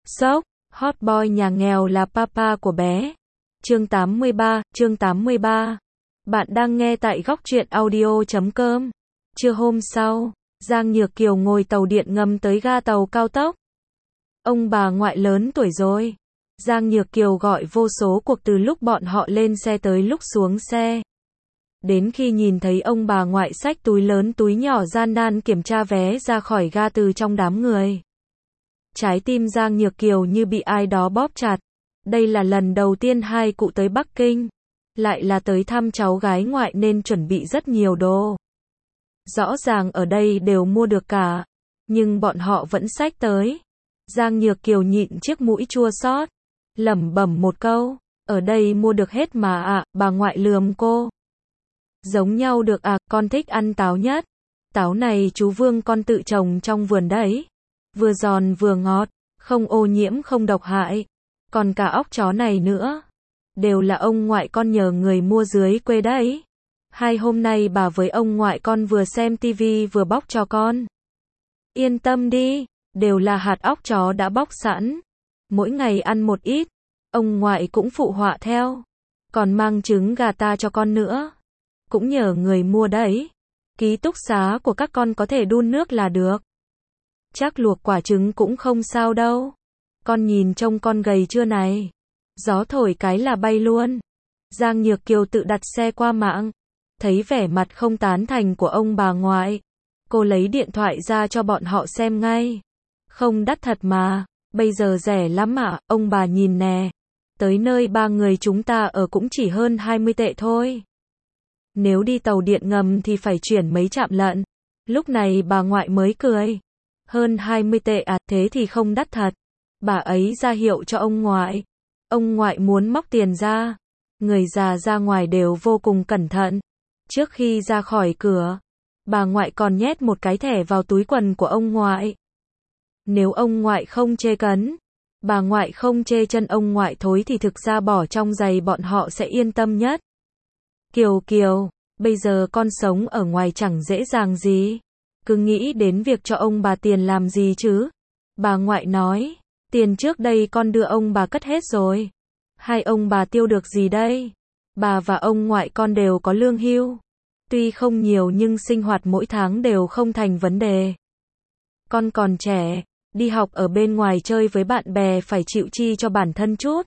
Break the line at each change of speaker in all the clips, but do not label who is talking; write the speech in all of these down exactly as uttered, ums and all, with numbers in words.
Sốc, hot boy nhà nghèo là papa của bé. Chương tám mươi ba, chương tám mươi ba. Bạn đang nghe tại góc truyện audio chấm com. Trưa hôm sau, Giang Nhược Kiều ngồi tàu điện ngầm tới ga tàu cao tốc. Ông bà ngoại lớn tuổi rồi. Giang Nhược Kiều gọi vô số cuộc từ lúc bọn họ lên xe tới lúc xuống xe. Đến khi nhìn thấy ông bà ngoại xách túi lớn túi nhỏ gian nan kiểm tra vé ra khỏi ga từ trong đám người. Trái tim Giang Nhược Kiều như bị ai đó bóp chặt. Đây là lần đầu tiên hai cụ tới Bắc Kinh. Lại là tới thăm cháu gái ngoại nên chuẩn bị rất nhiều đồ. Rõ ràng ở đây đều mua được cả. Nhưng bọn họ vẫn xách tới. Giang Nhược Kiều nhịn chiếc mũi chua xót, lẩm bẩm một câu. Ở đây mua được hết mà ạ, à, bà ngoại lườm cô. Giống nhau được à, con thích ăn táo nhất. Táo này chú Vương con tự trồng trong vườn đấy. Vừa giòn vừa ngọt, không ô nhiễm không độc hại. Còn cả óc chó này nữa. Đều là ông ngoại con nhờ người mua dưới quê đấy. Hai hôm nay bà với ông ngoại con vừa xem tivi vừa bóc cho con. Yên tâm đi, đều là hạt óc chó đã bóc sẵn. Mỗi ngày ăn một ít. Ông ngoại cũng phụ họa theo. Còn mang trứng gà ta cho con nữa. Cũng nhờ người mua đấy. Ký túc xá của các con có thể đun nước là được. Chắc luộc quả trứng cũng không sao đâu. Con nhìn trông con gầy chưa này. Gió thổi cái là bay luôn. Giang Nhược Kiều tự đặt xe qua mạng. Thấy vẻ mặt không tán thành của ông bà ngoại. Cô lấy điện thoại ra cho bọn họ xem ngay. Không đắt thật mà. Bây giờ rẻ lắm ạ, ông bà nhìn nè. Tới nơi ba người chúng ta ở cũng chỉ hơn hai mươi tệ thôi. Nếu đi tàu điện ngầm thì phải chuyển mấy trạm lận. Lúc này bà ngoại mới cười. Hơn hai mươi tệ à, thế thì không đắt thật. Bà ấy ra hiệu cho ông ngoại. Ông ngoại muốn móc tiền ra. Người già ra ngoài đều vô cùng cẩn thận. Trước khi ra khỏi cửa, bà ngoại còn nhét một cái thẻ vào túi quần của ông ngoại. Nếu ông ngoại không chê cấn, bà ngoại không chê chân ông ngoại thối thì thực ra bỏ trong giày bọn họ sẽ yên tâm nhất. Kiều Kiều, bây giờ con sống ở ngoài chẳng dễ dàng gì. Cứ nghĩ đến việc cho ông bà tiền làm gì chứ. Bà ngoại nói, tiền trước đây con đưa ông bà cất hết rồi. Hai ông bà tiêu được gì đây? Bà và ông ngoại con đều có lương hưu. Tuy không nhiều nhưng sinh hoạt mỗi tháng đều không thành vấn đề. Con còn trẻ, đi học ở bên ngoài chơi với bạn bè phải chịu chi cho bản thân chút.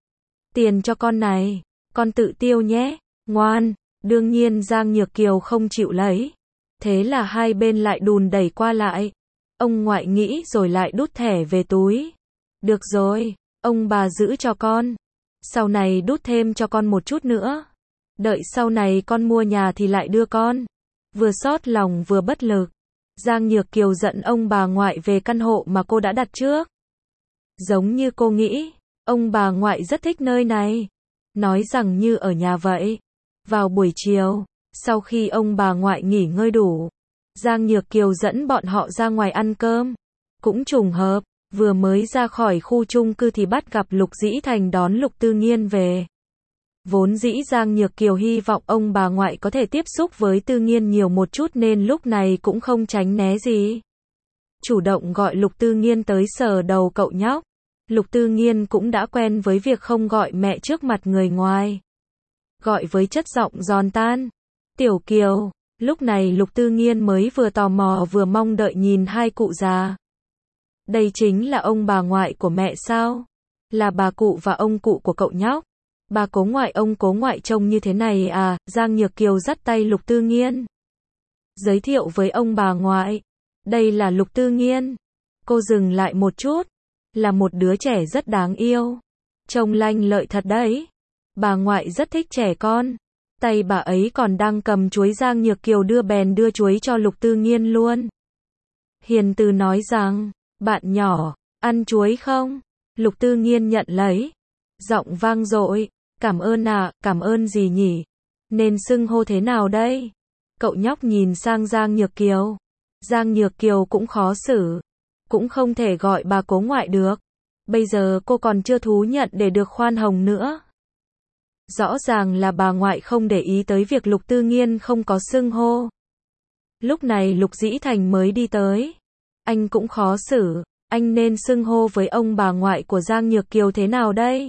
Tiền cho con này, con tự tiêu nhé, ngoan. Đương nhiên Giang Nhược Kiều không chịu lấy. Thế là hai bên lại đùn đẩy qua lại. Ông ngoại nghĩ rồi lại đút thẻ về túi. Được rồi, ông bà giữ cho con. Sau này đút thêm cho con một chút nữa. Đợi sau này con mua nhà thì lại đưa con. Vừa xót lòng vừa bất lực. Giang Nhược Kiều giận ông bà ngoại về căn hộ mà cô đã đặt trước. Giống như cô nghĩ, ông bà ngoại rất thích nơi này. Nói rằng như ở nhà vậy. Vào buổi chiều, sau khi ông bà ngoại nghỉ ngơi đủ, Giang Nhược Kiều dẫn bọn họ ra ngoài ăn cơm. Cũng trùng hợp, vừa mới ra khỏi khu chung cư thì bắt gặp Lục Dĩ Thành đón Lục Tư Nghiên về. Vốn dĩ Giang Nhược Kiều hy vọng ông bà ngoại có thể tiếp xúc với Tư Nghiên nhiều một chút nên lúc này cũng không tránh né gì. Chủ động gọi Lục Tư Nghiên tới sờ đầu cậu nhóc. Lục Tư Nghiên cũng đã quen với việc không gọi mẹ trước mặt người ngoài. Gọi với chất giọng giòn tan. Tiểu Kiều. Lúc này Lục Tư Nghiên mới vừa tò mò vừa mong đợi nhìn hai cụ già. Đây chính là ông bà ngoại của mẹ sao? Là bà cụ và ông cụ của cậu nhóc. Bà cố ngoại ông cố ngoại trông như thế này à? Giang Nhược Kiều dắt tay Lục Tư Nghiên. Giới thiệu với ông bà ngoại. Đây là Lục Tư Nghiên. Cô dừng lại một chút. Là một đứa trẻ rất đáng yêu. Trông lanh lợi thật đấy. Bà ngoại rất thích trẻ con. Tay bà ấy còn đang cầm chuối. Giang Nhược Kiều đưa bèn đưa chuối cho Lục Tư Nghiên luôn. Hiền từ nói rằng, bạn nhỏ, ăn chuối không? Lục Tư Nghiên nhận lấy. Giọng vang dội, cảm ơn ạ, à, cảm ơn gì nhỉ? Nên xưng hô thế nào đây? Cậu nhóc nhìn sang Giang Nhược Kiều. Giang Nhược Kiều cũng khó xử. Cũng không thể gọi bà cố ngoại được. Bây giờ cô còn chưa thú nhận để được khoan hồng nữa. Rõ ràng là bà ngoại không để ý tới việc Lục Tư Nghiên không có xưng hô. Lúc này Lục Dĩ Thành mới đi tới. Anh cũng khó xử. anh nên xưng hô với ông bà ngoại của Giang Nhược Kiều thế nào đây?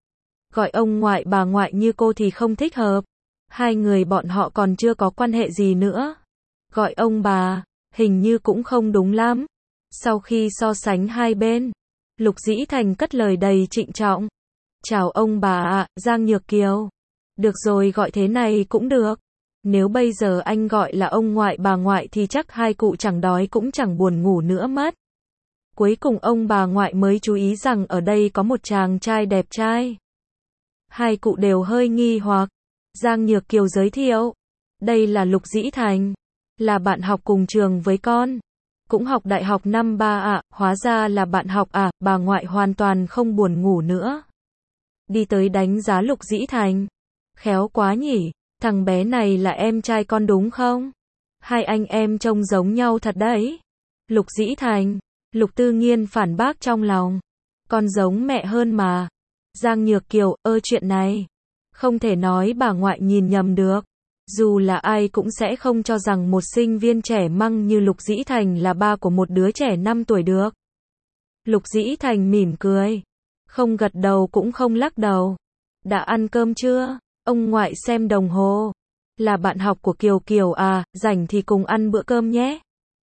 Gọi ông ngoại bà ngoại như cô thì không thích hợp. Hai người bọn họ còn chưa có quan hệ gì nữa. Gọi ông bà, hình như cũng không đúng lắm. Sau khi so sánh hai bên, Lục Dĩ Thành cất lời đầy trịnh trọng. Chào ông bà ạ, Giang Nhược Kiều. Được rồi, gọi thế này cũng được. Nếu bây giờ anh gọi là ông ngoại bà ngoại thì chắc hai cụ chẳng đói cũng chẳng buồn ngủ nữa mất. Cuối cùng ông bà ngoại mới chú ý rằng ở đây có một chàng trai đẹp trai. Hai cụ đều hơi nghi hoặc. Giang Nhược Kiều giới thiệu. Đây là Lục Dĩ Thành. Là bạn học cùng trường với con. Cũng học đại học năm ba ạ, à, hóa ra là bạn học à, bà ngoại hoàn toàn không buồn ngủ nữa. Đi tới đánh giá Lục Dĩ Thành. Khéo quá nhỉ, thằng bé này là em trai con đúng không? Hai anh em trông giống nhau thật đấy. Lục Dĩ Thành, Lục Tư Nghiên phản bác trong lòng. Con giống mẹ hơn mà. Giang Nhược Kiều, ơ chuyện này. Không thể nói bà ngoại nhìn nhầm được. Dù là ai cũng sẽ không cho rằng một sinh viên trẻ măng như Lục Dĩ Thành là ba của một đứa trẻ năm tuổi được. Lục Dĩ Thành mỉm cười. Không gật đầu cũng không lắc đầu. Đã ăn cơm chưa? Ông ngoại xem đồng hồ. Là bạn học của Kiều Kiều à, rảnh thì cùng ăn bữa cơm nhé.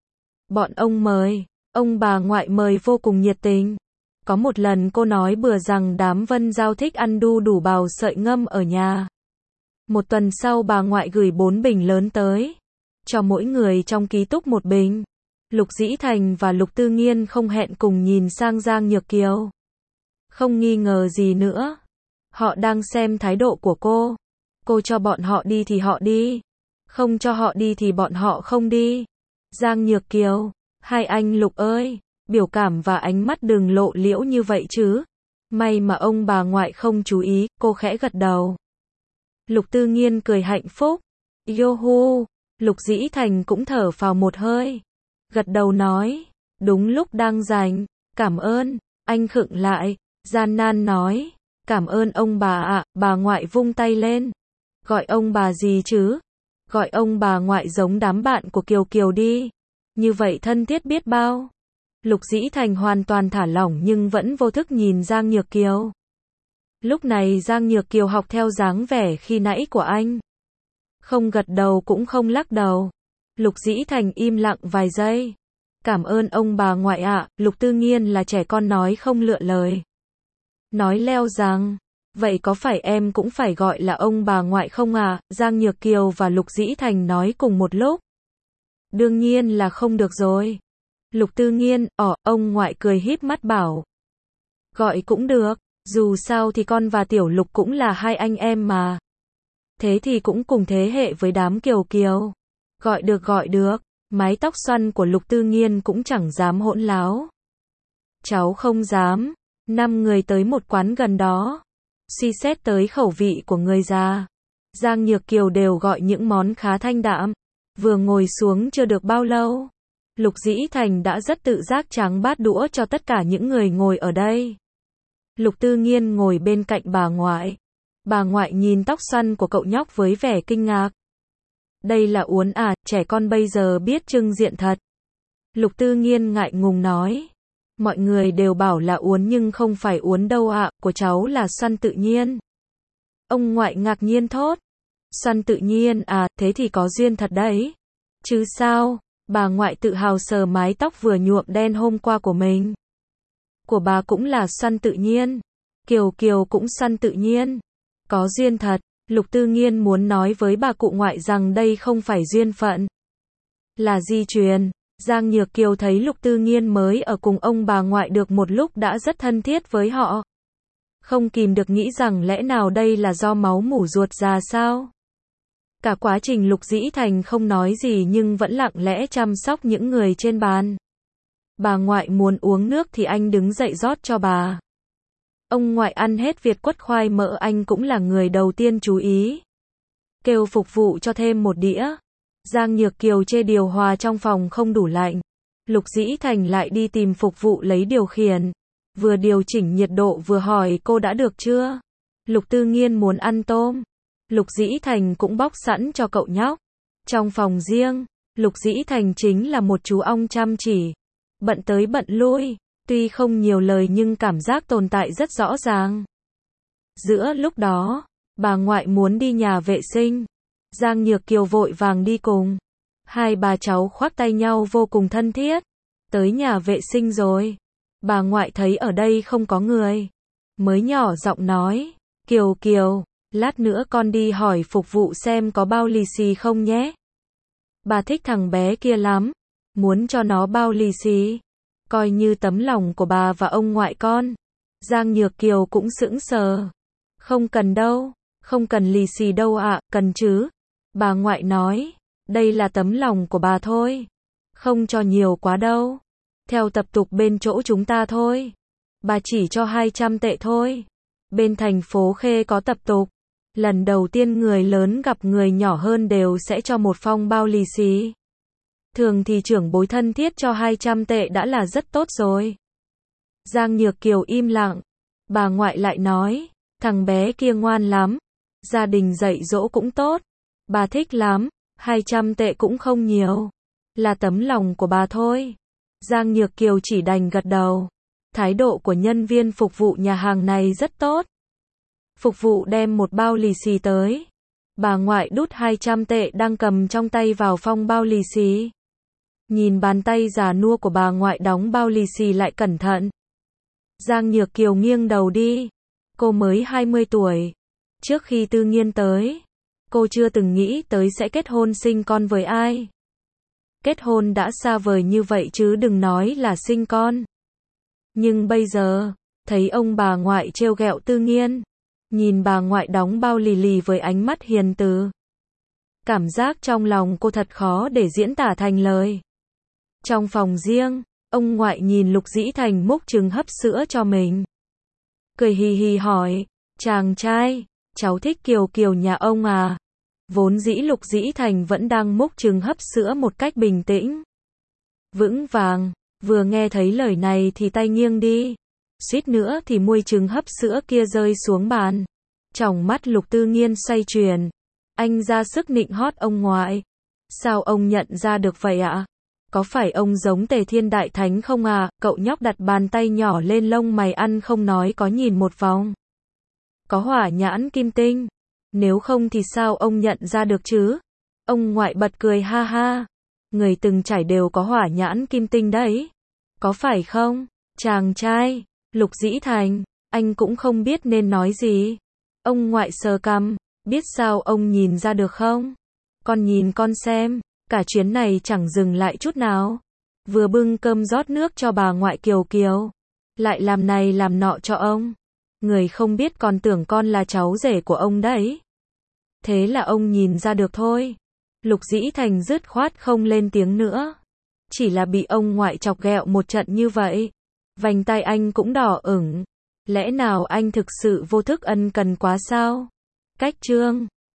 Bọn ông mời. Ông bà ngoại mời vô cùng nhiệt tình. Có một lần cô nói bừa rằng đám Vân Giao thích ăn đu đủ bào sợi ngâm ở nhà. Một tuần sau bà ngoại gửi bốn bình lớn tới. Cho mỗi người trong ký túc một bình. Lục Dĩ Thành và Lục Tư Nghiên không hẹn cùng nhìn sang Giang Nhược Kiều. Không nghi ngờ gì nữa. Họ đang xem thái độ của cô. Cô cho bọn họ đi thì họ đi. Không cho họ đi thì bọn họ không đi. Giang Nhược Kiều, hai anh Lục ơi, biểu cảm và ánh mắt đừng lộ liễu như vậy chứ. May mà ông bà ngoại không chú ý, cô khẽ gật đầu. Lục Tư Nghiên cười hạnh phúc. Yohu, Lục Dĩ Thành cũng thở phào một hơi. Gật đầu nói, đúng lúc đang rảnh, cảm ơn, anh khựng lại, gian nan nói, cảm ơn ông bà ạ, à, bà ngoại vung tay lên. Gọi ông bà gì chứ? Gọi ông bà ngoại giống đám bạn của Kiều Kiều đi. Như vậy thân thiết biết bao. Lục Dĩ Thành hoàn toàn thả lỏng nhưng vẫn vô thức nhìn Giang Nhược Kiều. Lúc này Giang Nhược Kiều học theo dáng vẻ khi nãy của anh. Không gật đầu cũng không lắc đầu. Lục Dĩ Thành im lặng vài giây. Cảm ơn ông bà ngoại ạ, à, Lục Tư Nghiên là trẻ con nói không lựa lời. Nói leo rằng, vậy có phải em cũng phải gọi là ông bà ngoại không à? Giang Nhược Kiều và Lục Dĩ Thành nói cùng một lúc. Đương nhiên là không được rồi. Lục Tư Nghiên, ỏ, ông ngoại cười híp mắt bảo. Gọi cũng được, dù sao thì con và Tiểu Lục cũng là hai anh em mà. Thế thì cũng cùng thế hệ với đám Kiều Kiều. Gọi được gọi được, mái tóc xoăn của Lục Tư Nghiên cũng chẳng dám hỗn láo. Cháu không dám. Năm người tới một quán gần đó. Suy xét tới khẩu vị của người già. Giang Nhược Kiều đều gọi những món khá thanh đạm. Vừa ngồi xuống chưa được bao lâu. Lục Dĩ Thành đã rất tự giác tráng bát đũa cho tất cả những người ngồi ở đây. Lục Tư Nghiên ngồi bên cạnh bà ngoại. Bà ngoại nhìn tóc xoăn của cậu nhóc với vẻ kinh ngạc. Đây là Uốn à, trẻ con bây giờ biết trưng diện thật. Lục Tư Nghiên ngại ngùng nói. Mọi người đều bảo là Uốn nhưng không phải Uốn đâu ạ, à, của cháu là xoăn tự nhiên. Ông ngoại ngạc nhiên thốt. Xoăn tự nhiên à, thế thì có duyên thật đấy. Chứ sao, bà ngoại tự hào sờ mái tóc vừa nhuộm đen hôm qua của mình. Của bà cũng là xoăn tự nhiên. Kiều Kiều cũng xoăn tự nhiên. Có duyên thật. Lục Tư Nghiên muốn nói với bà cụ ngoại rằng đây không phải duyên phận. Là di truyền. Giang Nhược Kiều thấy Lục Tư Nghiên mới ở cùng ông bà ngoại được một lúc đã rất thân thiết với họ. Không kìm được nghĩ rằng lẽ nào đây là do máu mủ ruột già sao? Cả quá trình Lục Dĩ Thành không nói gì nhưng vẫn lặng lẽ chăm sóc những người trên bàn. Bà ngoại muốn uống nước thì anh đứng dậy rót cho bà. Ông ngoại ăn hết Việt quất khoai mỡ anh cũng là người đầu tiên chú ý. Kêu phục vụ cho thêm một đĩa. Giang Nhược Kiều chê điều hòa trong phòng không đủ lạnh. Lục Dĩ Thành lại đi tìm phục vụ lấy điều khiển. Vừa điều chỉnh nhiệt độ vừa hỏi cô đã được chưa? Lục Tư Nghiên muốn ăn tôm. Lục Dĩ Thành cũng bóc sẵn cho cậu nhóc. Trong phòng riêng, Lục Dĩ Thành chính là một chú ong chăm chỉ. Bận tới bận lui. tuy không nhiều lời nhưng cảm giác tồn tại rất rõ ràng. Giữa lúc đó, bà ngoại muốn đi nhà vệ sinh. Giang Nhược Kiều vội vàng đi cùng. Hai bà cháu khoác tay nhau vô cùng thân thiết. Tới nhà vệ sinh rồi. Bà ngoại thấy ở đây không có người. Mới nhỏ giọng nói, Kiều Kiều, lát nữa con đi hỏi phục vụ xem có bao lì xì không nhé. Bà thích thằng bé kia lắm. Muốn cho nó bao lì xì. Coi như tấm lòng của bà và ông ngoại con. Giang Nhược Kiều cũng sững sờ. Không cần đâu. Không cần lì xì đâu ạ, cần chứ. Bà ngoại nói, đây là tấm lòng của bà thôi. Không cho nhiều quá đâu. Theo tập tục bên chỗ chúng ta thôi. Bà chỉ cho hai trăm tệ thôi. Bên thành phố Khê có tập tục. Lần đầu tiên người lớn gặp người nhỏ hơn đều sẽ cho một phong bao lì xì. Thường thì trưởng bối thân thiết cho hai trăm tệ đã là rất tốt rồi. Giang Nhược Kiều im lặng. Bà ngoại lại nói, thằng bé kia ngoan lắm. Gia đình dạy dỗ cũng tốt. Bà thích lắm. hai trăm tệ cũng không nhiều. Là tấm lòng của bà thôi. Giang Nhược Kiều chỉ đành gật đầu. Thái độ của nhân viên phục vụ nhà hàng này rất tốt. Phục vụ đem một bao lì xì tới. Bà ngoại đút hai trăm tệ đang cầm trong tay vào phong bao lì xì. Nhìn bàn tay già nua của bà ngoại đóng bao lì xì lại cẩn thận. Giang Nhược Kiều nghiêng đầu đi. Cô mới hai mươi tuổi. Trước khi Tư Nghiên tới, cô chưa từng nghĩ tới sẽ kết hôn sinh con với ai. Kết hôn đã xa vời như vậy chứ đừng nói là sinh con. Nhưng bây giờ, thấy ông bà ngoại trêu ghẹo Tư Nghiên, nhìn bà ngoại đóng bao lì lì với ánh mắt hiền từ. Cảm giác trong lòng cô thật khó để diễn tả thành lời. Trong phòng riêng, ông ngoại nhìn Lục Dĩ Thành múc trứng hấp sữa cho mình. Cười hì hì hỏi, chàng trai, cháu thích Kiều Kiều nhà ông à? Vốn dĩ Lục Dĩ Thành vẫn đang múc trứng hấp sữa một cách bình tĩnh. Vững vàng, vừa nghe thấy lời này thì tay nghiêng đi. Suýt nữa thì muôi trứng hấp sữa kia rơi xuống bàn. Tròng mắt Lục Tư Nghiên xoay chuyển. Anh ra sức nịnh hót ông ngoại. Sao ông nhận ra được vậy ạ? Có phải ông giống Tề Thiên Đại Thánh không à? Cậu nhóc đặt bàn tay nhỏ lên lông mày ăn không nói có nhìn một vòng. Có hỏa nhãn kim tinh. Nếu không thì sao ông nhận ra được chứ? Ông ngoại bật cười ha ha. Người từng trải đều có hỏa nhãn kim tinh đấy. Có phải không? Chàng trai, Lục Dĩ Thành, anh cũng không biết nên nói gì. Ông ngoại sờ cằm, biết sao ông nhìn ra được không? Con nhìn con xem, cả chuyến này chẳng dừng lại chút nào. Vừa bưng cơm rót nước cho bà ngoại Kiều Kiều, lại làm này làm nọ cho ông. Người không biết còn tưởng con là cháu rể của ông đấy. Thế là ông nhìn ra được thôi. Lục Dĩ Thành dứt khoát không lên tiếng nữa. Chỉ là bị ông ngoại chọc ghẹo một trận như vậy. Vành tai anh cũng đỏ ửng. Lẽ nào anh thực sự vô thức ân cần quá sao? Cách chương